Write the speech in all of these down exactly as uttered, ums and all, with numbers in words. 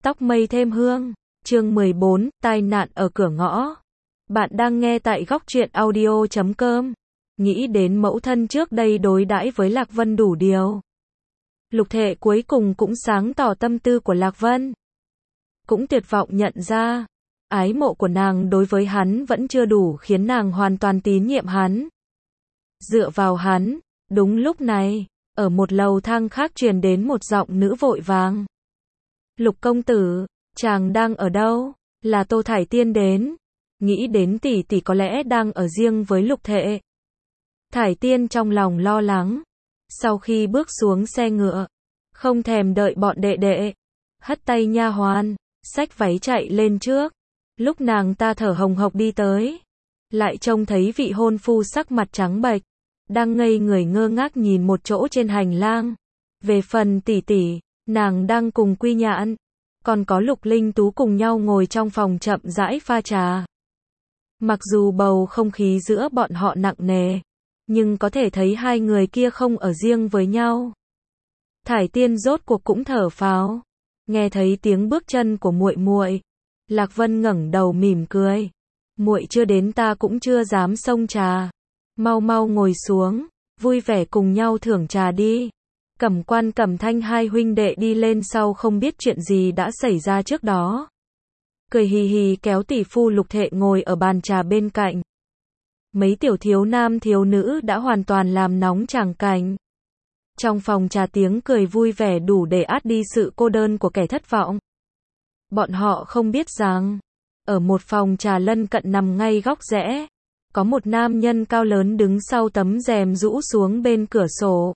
Tóc mây thêm hương, chương mười bốn, tai nạn ở cửa ngõ. Bạn đang nghe tại góc truyện audio chấm com. Nghĩ đến mẫu thân trước đây đối đãi với Lạc Vân đủ điều. Lục Thệ cuối cùng cũng sáng tỏ tâm tư của Lạc Vân. Cũng tuyệt vọng nhận ra, ái mộ của nàng đối với hắn vẫn chưa đủ khiến nàng hoàn toàn tín nhiệm hắn. Dựa vào hắn, đúng lúc này, ở một lầu thang khác truyền đến một giọng nữ vội vàng. Lục công tử, chàng đang ở đâu? Là Tô Thải Tiên đến. Nghĩ đến tỷ tỷ có lẽ đang ở riêng với Lục Thệ. Thải Tiên trong lòng lo lắng. Sau khi bước xuống xe ngựa, không thèm đợi bọn đệ đệ, hất tay nha hoàn, xách váy chạy lên trước. Lúc nàng ta thở hồng hộc đi tới, lại trông thấy vị hôn phu sắc mặt trắng bệch, đang ngây người ngơ ngác nhìn một chỗ trên hành lang. Về phần tỷ tỷ, nàng đang cùng Quy Nhạn, còn có Lục Linh Tú cùng nhau ngồi trong phòng chậm rãi pha trà. Mặc dù bầu không khí giữa bọn họ nặng nề, nhưng có thể thấy hai người kia không ở riêng với nhau. Thải Tiên rốt cuộc cũng thở phào, nghe thấy tiếng bước chân của muội muội. Lạc Vân ngẩng đầu mỉm cười, muội chưa đến ta cũng chưa dám xông trà, mau mau ngồi xuống, vui vẻ cùng nhau thưởng trà đi. Cẩm Quan Cẩm Thanh hai huynh đệ đi lên sau không biết chuyện gì đã xảy ra trước đó. Cười hì hì kéo tỷ phu Lục Thệ ngồi ở bàn trà bên cạnh. Mấy tiểu thiếu nam thiếu nữ đã hoàn toàn làm nóng tràng cảnh. Trong phòng trà tiếng cười vui vẻ đủ để át đi sự cô đơn của kẻ thất vọng. Bọn họ không biết rằng, ở một phòng trà lân cận nằm ngay góc rẽ, có một nam nhân cao lớn đứng sau tấm rèm rũ xuống bên cửa sổ,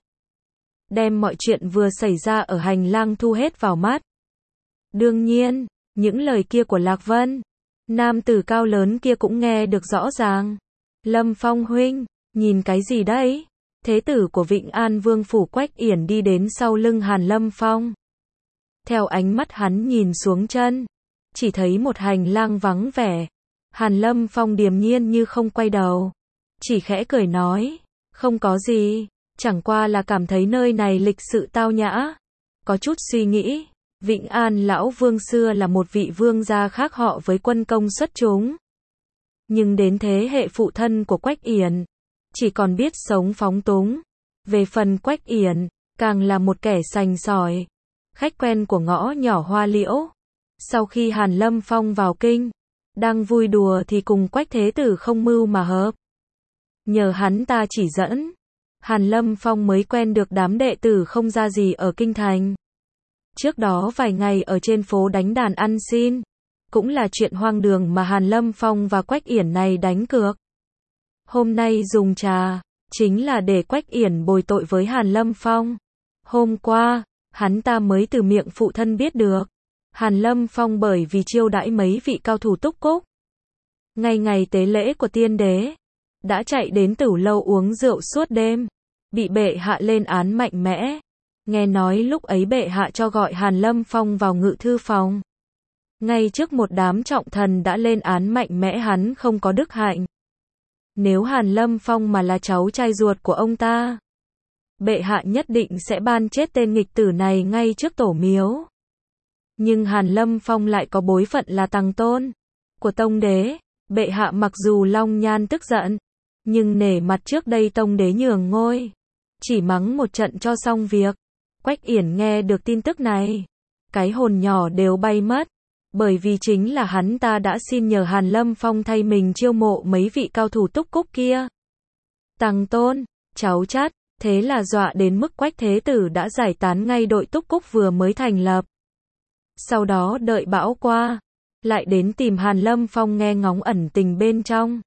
đem mọi chuyện vừa xảy ra ở hành lang thu hết vào mắt. Đương nhiên, những lời kia của Lạc Vân, nam tử cao lớn kia cũng nghe được rõ ràng. Lâm Phong huynh, nhìn cái gì đấy? Thế tử của Vịnh An Vương phủ Quách Yển đi đến sau lưng Hàn Lâm Phong. Theo ánh mắt hắn nhìn xuống chân, chỉ thấy một hành lang vắng vẻ. Hàn Lâm Phong điềm nhiên như không quay đầu, chỉ khẽ cười nói, không có gì, chẳng qua là cảm thấy nơi này lịch sự tao nhã. Có chút suy nghĩ, Vịnh An lão vương xưa là một vị vương gia khác họ với quân công xuất chúng. Nhưng đến thế hệ phụ thân của Quách Yển, chỉ còn biết sống phóng túng. Về phần Quách Yển, càng là một kẻ sành sỏi, khách quen của ngõ nhỏ Hoa Liễu. Sau khi Hàn Lâm Phong vào kinh, đang vui đùa thì cùng Quách thế tử không mưu mà hợp. Nhờ hắn ta chỉ dẫn, Hàn Lâm Phong mới quen được đám đệ tử không ra gì ở kinh thành. Trước đó vài ngày ở trên phố đánh đàn ăn xin, cũng là chuyện hoang đường mà Hàn Lâm Phong và Quách Yển này đánh cược. Hôm nay dùng trà, chính là để Quách Yển bồi tội với Hàn Lâm Phong. Hôm qua, hắn ta mới từ miệng phụ thân biết được, Hàn Lâm Phong bởi vì chiêu đãi mấy vị cao thủ túc cúc, ngày ngày tế lễ của tiên đế, đã chạy đến tử lâu uống rượu suốt đêm, bị bệ hạ lên án mạnh mẽ. Nghe nói lúc ấy bệ hạ cho gọi Hàn Lâm Phong vào ngự thư phòng. Ngay trước một đám trọng thần đã lên án mạnh mẽ hắn không có đức hạnh. Nếu Hàn Lâm Phong mà là cháu trai ruột của ông ta, bệ hạ nhất định sẽ ban chết tên nghịch tử này ngay trước tổ miếu. Nhưng Hàn Lâm Phong lại có bối phận là tằng tôn của tông đế. Bệ hạ mặc dù long nhan tức giận, nhưng nể mặt trước đây tông đế nhường ngôi, chỉ mắng một trận cho xong việc. Quách Yển nghe được tin tức này, cái hồn nhỏ đều bay mất, bởi vì chính là hắn ta đã xin nhờ Hàn Lâm Phong thay mình chiêu mộ mấy vị cao thủ túc cúc kia. Tằng tôn, cháu chắt, thế là dọa đến mức Quách thế tử đã giải tán ngay đội túc cúc vừa mới thành lập. Sau đó đợi bão qua, lại đến tìm Hàn Lâm Phong nghe ngóng ẩn tình bên trong.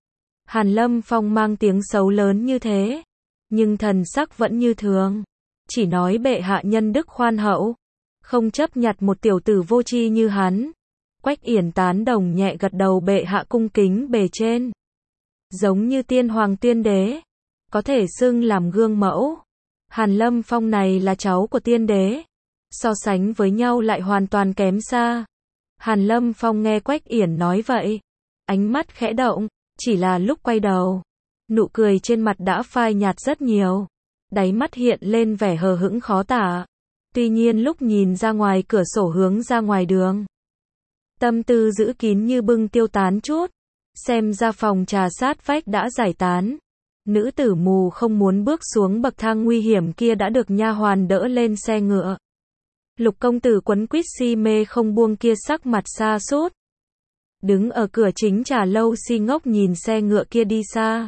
Hàn Lâm Phong mang tiếng xấu lớn như thế, nhưng thần sắc vẫn như thường, chỉ nói bệ hạ nhân đức khoan hậu, không chấp nhặt một tiểu tử vô tri như hắn. Quách Yển tán đồng nhẹ gật đầu, bệ hạ cung kính bề trên, giống như tiên hoàng tiên đế, có thể xưng làm gương mẫu. Hàn Lâm Phong này là cháu của tiên đế, so sánh với nhau lại hoàn toàn kém xa. Hàn Lâm Phong nghe Quách Yển nói vậy, ánh mắt khẽ động, chỉ là lúc quay đầu, nụ cười trên mặt đã phai nhạt rất nhiều, đáy mắt hiện lên vẻ hờ hững khó tả. Tuy nhiên lúc nhìn ra ngoài cửa sổ hướng ra ngoài đường, tâm tư giữ kín như bưng tiêu tán chút. Xem ra phòng trà sát vách đã giải tán. Nữ tử mù không muốn bước xuống bậc thang nguy hiểm kia đã được nha hoàn đỡ lên xe ngựa. Lục công tử quấn quýt si mê không buông kia sắc mặt xa sút, đứng ở cửa chính trà lâu si ngốc nhìn xe ngựa kia đi xa.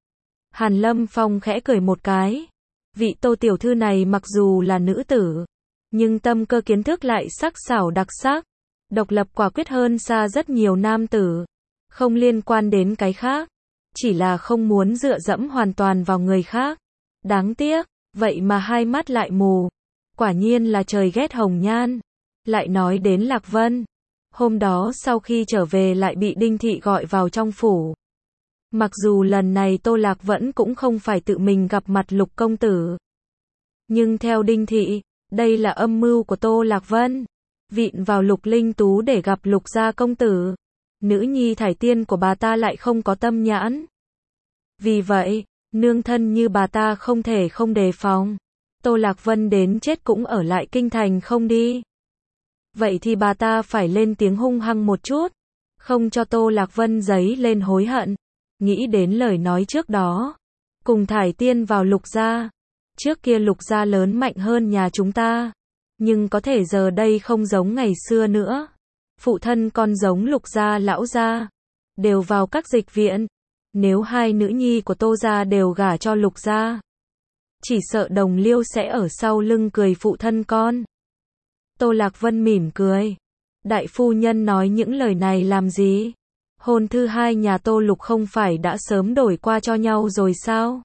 Hàn Lâm Phong khẽ cười một cái. Vị Tô tiểu thư này mặc dù là nữ tử, nhưng tâm cơ kiến thức lại sắc sảo đặc sắc, độc lập quả quyết hơn xa rất nhiều nam tử. Không liên quan đến cái khác, chỉ là không muốn dựa dẫm hoàn toàn vào người khác. Đáng tiếc, vậy mà hai mắt lại mù. Quả nhiên là trời ghét hồng nhan. Lại nói đến Lạc Vân. Hôm đó sau khi trở về lại bị Đinh Thị gọi vào trong phủ. Mặc dù lần này Tô Lạc vẫn cũng không phải tự mình gặp mặt Lục công tử. Nhưng theo Đinh Thị, đây là âm mưu của Tô Lạc Vân. Vịn vào Lục Linh Tú để gặp Lục gia công tử. Nữ nhi thải tiên của bà ta lại không có tâm nhãn. Vì vậy, nương thân như bà ta không thể không đề phòng. Tô Lạc Vân đến chết cũng ở lại kinh thành không đi. Vậy thì bà ta phải lên tiếng hung hăng một chút, không cho Tô Lạc Vân giấy lên hối hận. Nghĩ đến lời nói trước đó, cùng thải tiên vào Lục gia. Trước kia Lục gia lớn mạnh hơn nhà chúng ta, nhưng có thể giờ đây không giống ngày xưa nữa. Phụ thân con giống Lục gia lão gia, đều vào các dịch viện. Nếu hai nữ nhi của Tô gia đều gả cho Lục gia, chỉ sợ đồng liêu sẽ ở sau lưng cười phụ thân con. Tô Lạc Vân mỉm cười. Đại phu nhân nói những lời này làm gì? Hôn thư hai nhà Tô Lục không phải đã sớm đổi qua cho nhau rồi sao?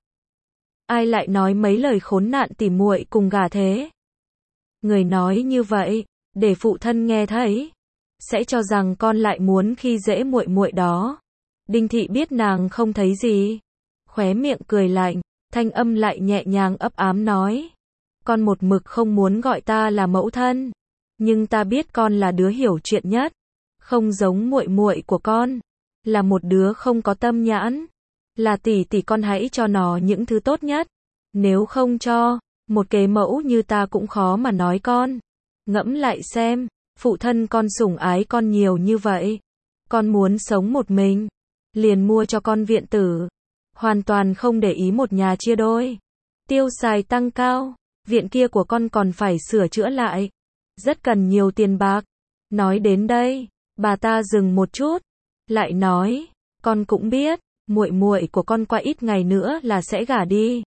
Ai lại nói mấy lời khốn nạn tỉ muội cùng gả thế? Người nói như vậy, để phụ thân nghe thấy, sẽ cho rằng con lại muốn khi dễ muội muội đó. Đinh Thị biết nàng không thấy gì, khóe miệng cười lạnh, thanh âm lại nhẹ nhàng ấp ám nói: con một mực không muốn gọi ta là mẫu thân, nhưng ta biết con là đứa hiểu chuyện nhất, không giống muội muội của con, là một đứa không có tâm nhãn, là tỷ tỷ con hãy cho nó những thứ tốt nhất, nếu không cho, một kế mẫu như ta cũng khó mà nói con. Ngẫm lại xem, phụ thân con sủng ái con nhiều như vậy, con muốn sống một mình, liền mua cho con viện tử, hoàn toàn không để ý một nhà chia đôi. Tiêu xài tăng cao, viện kia của con còn phải sửa chữa lại, rất cần nhiều tiền bạc. Nói đến đây, bà ta dừng một chút, lại nói, con cũng biết, muội muội của con qua ít ngày nữa là sẽ gả đi.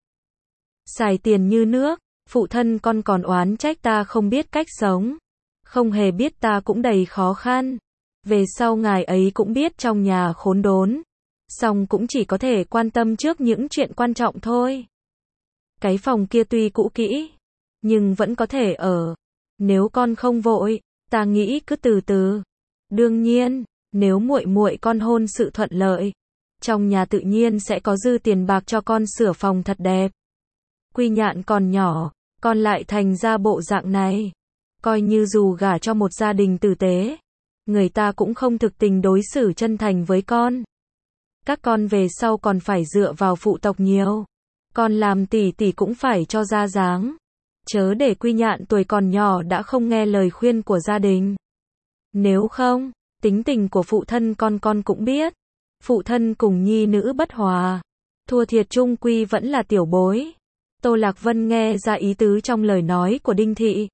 Xài tiền như nước, phụ thân con còn oán trách ta không biết cách sống, không hề biết ta cũng đầy khó khăn. Về sau ngài ấy cũng biết trong nhà khốn đốn, song cũng chỉ có thể quan tâm trước những chuyện quan trọng thôi. Cái phòng kia tuy cũ kỹ, nhưng vẫn có thể ở. Nếu con không vội, ta nghĩ cứ từ từ. Đương nhiên, nếu muội muội con hôn sự thuận lợi, trong nhà tự nhiên sẽ có dư tiền bạc cho con sửa phòng thật đẹp. Quy Nhạn còn nhỏ, con lại thành ra bộ dạng này, coi như dù gả cho một gia đình tử tế, người ta cũng không thực tình đối xử chân thành với con. Các con về sau còn phải dựa vào phụ tộc nhiều, con làm tỷ tỷ cũng phải cho ra dáng, chớ để Quy Nhạn tuổi còn nhỏ đã không nghe lời khuyên của gia đình. Nếu không, tính tình của phụ thân con con cũng biết, phụ thân cùng nhi nữ bất hòa, thua thiệt chung quy vẫn là tiểu bối. Tô Lạc Vân nghe ra ý tứ trong lời nói của Đinh Thị.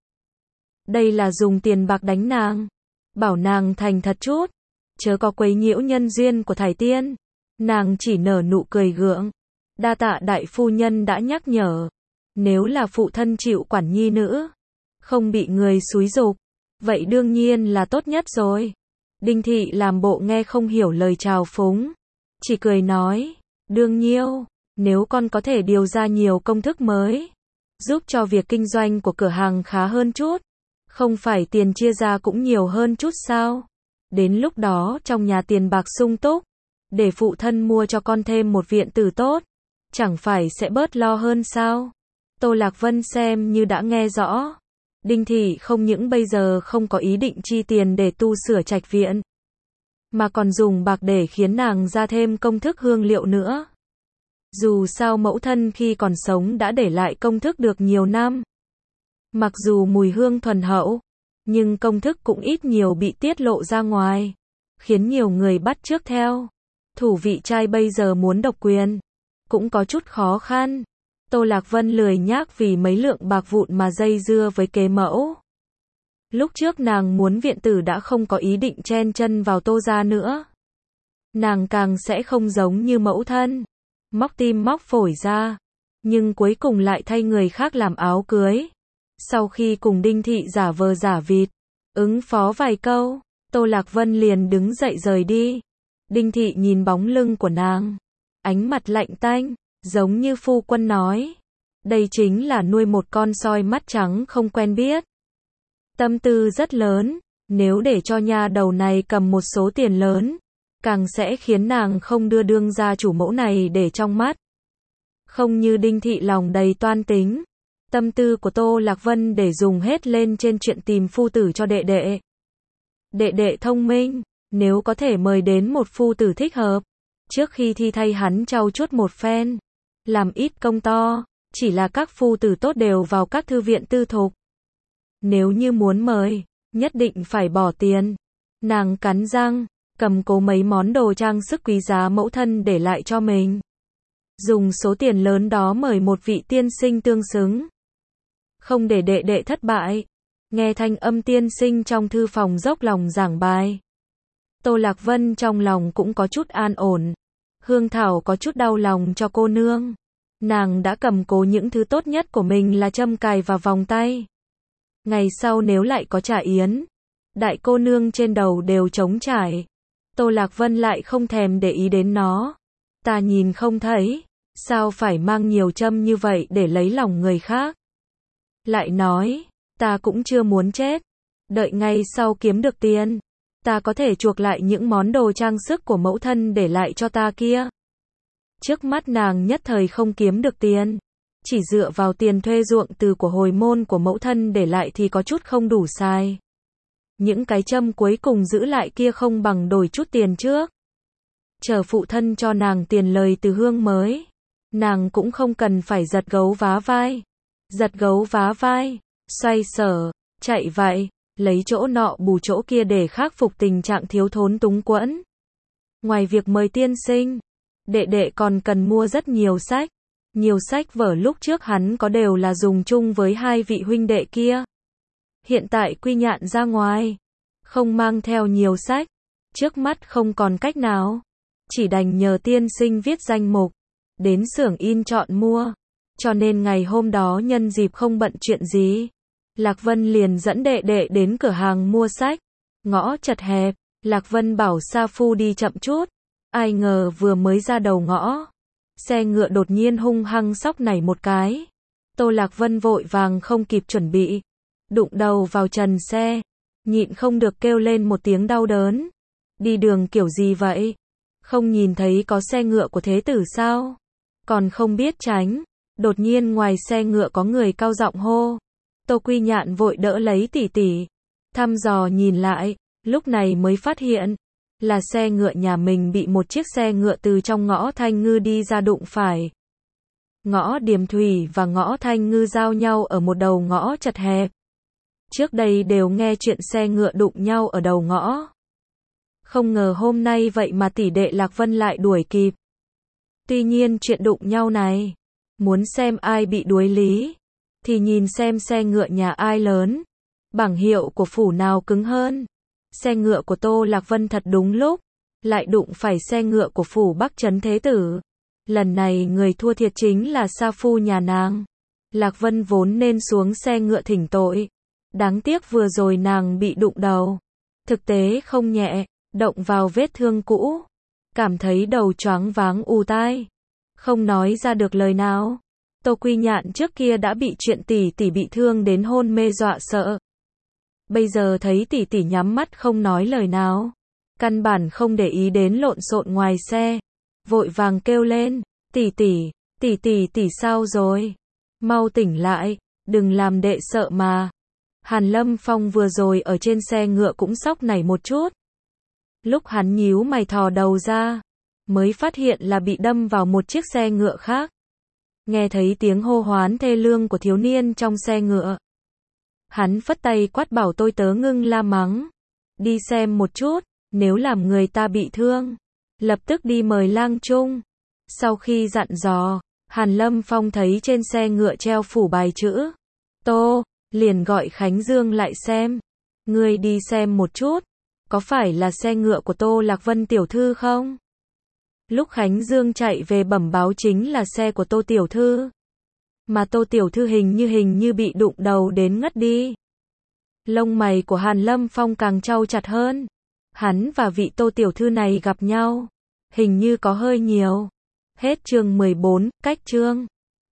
Đây là dùng tiền bạc đánh nàng, bảo nàng thành thật chút, chớ có quấy nhiễu nhân duyên của thải tiên. Nàng chỉ nở nụ cười gượng, đa tạ đại phu nhân đã nhắc nhở. Nếu là phụ thân chịu quản nhi nữ, không bị người xúi giục, vậy đương nhiên là tốt nhất rồi. Đinh Thị làm bộ nghe không hiểu lời chào phúng, chỉ cười nói, đương nhiêu, nếu con có thể điều ra nhiều công thức mới, giúp cho việc kinh doanh của cửa hàng khá hơn chút, không phải tiền chia ra cũng nhiều hơn chút sao? Đến lúc đó trong nhà tiền bạc sung túc, để phụ thân mua cho con thêm một viện tử tốt, chẳng phải sẽ bớt lo hơn sao? Tô Lạc Vân xem như đã nghe rõ. Đinh Thị không những bây giờ không có ý định chi tiền để tu sửa trạch viện, mà còn dùng bạc để khiến nàng ra thêm công thức hương liệu nữa. Dù sao mẫu thân khi còn sống đã để lại công thức được nhiều năm. Mặc dù mùi hương thuần hậu, nhưng công thức cũng ít nhiều bị tiết lộ ra ngoài, khiến nhiều người bắt chước theo. Thủ vị trai bây giờ muốn độc quyền, cũng có chút khó khăn. Tô Lạc Vân lười nhác vì mấy lượng bạc vụn mà dây dưa với kế mẫu. Lúc trước nàng muốn viện tử đã không có ý định chen chân vào Tô gia nữa. Nàng càng sẽ không giống như mẫu thân, móc tim móc phổi ra, nhưng cuối cùng lại thay người khác làm áo cưới. Sau khi cùng Đinh Thị giả vờ giả vịt, ứng phó vài câu, Tô Lạc Vân liền đứng dậy rời đi. Đinh Thị nhìn bóng lưng của nàng, ánh mặt lạnh tanh, giống như phu quân nói. Đây chính là nuôi một con soi mắt trắng không quen biết. Tâm tư rất lớn, nếu để cho nha đầu này cầm một số tiền lớn, càng sẽ khiến nàng không đưa đương gia chủ mẫu này để trong mắt. Không như Đinh Thị lòng đầy toan tính. Tâm tư của Tô Lạc Vân để dùng hết lên trên chuyện tìm phu tử cho đệ đệ. Đệ đệ thông minh, nếu có thể mời đến một phu tử thích hợp, trước khi thi thay hắn trau chuốt một phen, làm ít công to, chỉ là các phu tử tốt đều vào các thư viện tư thục. Nếu như muốn mời, nhất định phải bỏ tiền. Nàng cắn răng, cầm cố mấy món đồ trang sức quý giá mẫu thân để lại cho mình. Dùng số tiền lớn đó mời một vị tiên sinh tương xứng. Không để đệ đệ thất bại. Nghe thanh âm tiên sinh trong thư phòng dốc lòng giảng bài. Tô Lạc Vân trong lòng cũng có chút an ổn. Hương Thảo có chút đau lòng cho cô nương. Nàng đã cầm cố những thứ tốt nhất của mình là châm cài và vòng tay. Ngày sau nếu lại có trả yến, đại cô nương trên đầu đều trống trải. Tô Lạc Vân lại không thèm để ý đến nó. Ta nhìn không thấy, sao phải mang nhiều châm như vậy để lấy lòng người khác. Lại nói, ta cũng chưa muốn chết. Đợi ngay sau kiếm được tiền, ta có thể chuộc lại những món đồ trang sức của mẫu thân để lại cho ta kia. Trước mắt nàng nhất thời không kiếm được tiền. Chỉ dựa vào tiền thuê ruộng từ của hồi môn của mẫu thân để lại thì có chút không đủ xài. Những cái châm cuối cùng giữ lại kia không bằng đổi chút tiền trước. Chờ phụ thân cho nàng tiền lời từ hương mới. Nàng cũng không cần phải giật gấu vá vai. Giật gấu vá vai, xoay sở, chạy vậy, lấy chỗ nọ bù chỗ kia để khắc phục tình trạng thiếu thốn túng quẫn. Ngoài việc mời tiên sinh, đệ đệ còn cần mua rất nhiều sách. Nhiều sách vở lúc trước hắn có đều là dùng chung với hai vị huynh đệ kia. Hiện tại quy nhạn ra ngoài, không mang theo nhiều sách, trước mắt không còn cách nào, chỉ đành nhờ tiên sinh viết danh mục, đến xưởng in chọn mua. Cho nên ngày hôm đó nhân dịp không bận chuyện gì, Lạc Vân liền dẫn đệ đệ đến cửa hàng mua sách. Ngõ chật hẹp, Lạc Vân bảo Sa Phu đi chậm chút, ai ngờ vừa mới ra đầu ngõ, xe ngựa đột nhiên hung hăng xóc nảy một cái. Tô Lạc Vân vội vàng không kịp chuẩn bị, đụng đầu vào trần xe, nhịn không được kêu lên một tiếng đau đớn. Đi đường kiểu gì vậy? Không nhìn thấy có xe ngựa của thế tử sao? Còn không biết tránh. Đột nhiên ngoài xe ngựa có người cao giọng hô. Tô Quy Nhạn vội đỡ lấy tỷ tỷ, thăm dò nhìn lại, lúc này mới phát hiện là xe ngựa nhà mình bị một chiếc xe ngựa từ trong ngõ Thanh Ngư đi ra đụng phải. Ngõ Điềm Thủy và ngõ Thanh Ngư giao nhau ở một đầu ngõ chật hẹp. Trước đây đều nghe chuyện xe ngựa đụng nhau ở đầu ngõ. Không ngờ hôm nay vậy mà tỷ đệ Lạc Vân lại đuổi kịp. Tuy nhiên chuyện đụng nhau này, muốn xem ai bị đuối lý, thì nhìn xem xe ngựa nhà ai lớn, bảng hiệu của phủ nào cứng hơn. Xe ngựa của Tô Lạc Vân thật đúng lúc, lại đụng phải xe ngựa của phủ Bắc Trấn Thế Tử. Lần này người thua thiệt chính là Sa Phu nhà nàng. Lạc Vân vốn nên xuống xe ngựa thỉnh tội. Đáng tiếc vừa rồi nàng bị đụng đầu. Thực tế không nhẹ, động vào vết thương cũ. Cảm thấy đầu choáng váng ù tai. Không nói ra được lời nào. Tô Quy Nhạn trước kia đã bị chuyện tỷ tỷ bị thương đến hôn mê dọa sợ. Bây giờ thấy tỷ tỷ nhắm mắt không nói lời nào. Căn bản không để ý đến lộn xộn ngoài xe. Vội vàng kêu lên, tỷ tỷ, tỷ tỷ tỷ sao rồi? Mau tỉnh lại, đừng làm đệ sợ mà. Hàn Lâm Phong vừa rồi ở trên xe ngựa cũng sốc nảy một chút. Lúc hắn nhíu mày thò đầu ra, mới phát hiện là bị đâm vào một chiếc xe ngựa khác. Nghe thấy tiếng hô hoán thê lương của thiếu niên trong xe ngựa, Hắn phất tay quát bảo tôi tớ ngưng la mắng. Đi xem một chút, nếu làm người ta bị thương, lập tức đi mời lang trung. Sau khi dặn dò, Hàn Lâm Phong thấy trên xe ngựa treo phủ bài chữ Tô, liền gọi Khánh Dương lại xem. Ngươi đi xem một chút, có phải là xe ngựa của Tô Lạc Vân tiểu thư không? Lúc Khánh Dương chạy về bẩm báo chính là xe của Tô tiểu thư. Mà Tô tiểu thư hình như hình như bị đụng đầu đến ngất đi. Lông mày của Hàn Lâm Phong càng chau chặt hơn. Hắn và vị Tô tiểu thư này gặp nhau, hình như có hơi nhiều. Hết chương mười bốn, cách chương